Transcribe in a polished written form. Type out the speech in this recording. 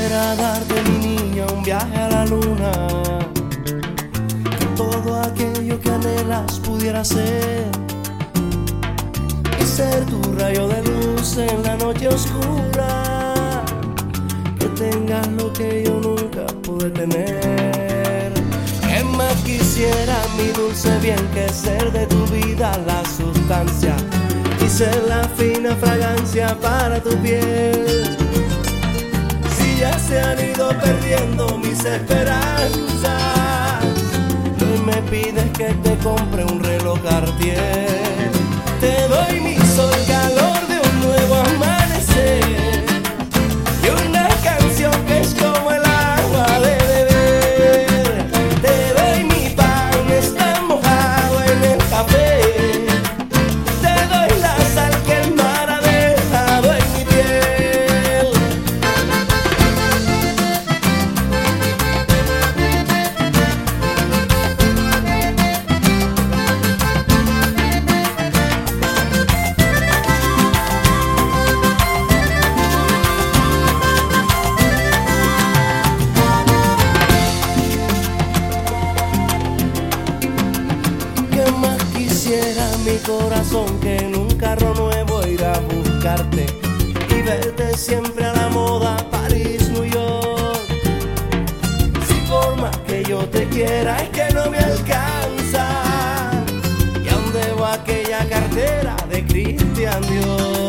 Quisiera darte, mi niña, un viaje a la luna, que todo aquello que anhelas pudiera ser, y ser tu rayo de luz en la noche oscura, que tengas lo que yo nunca pude tener. ¿Qué más quisiera, mi dulce bien, que ser de tu vida la sustancia y ser la fina fragancia para tu piel? Ya se han ido perdiendo mis esperanzas, hoy me pides que te compre un reloj Cartier. Te doy mi sol, calor de un nuevo amanecer, y una canción que es como el agua de beber. Te doy mi pan, está mojado en el café, te doy la sal que el mar ha dejado en mi piel. Mi corazón que en un carro nuevo irá a buscarte y verte siempre a la moda, París, New York. Si por más que yo te quiera es que no me alcanza, y aún debo aquella cartera de Christian Dior.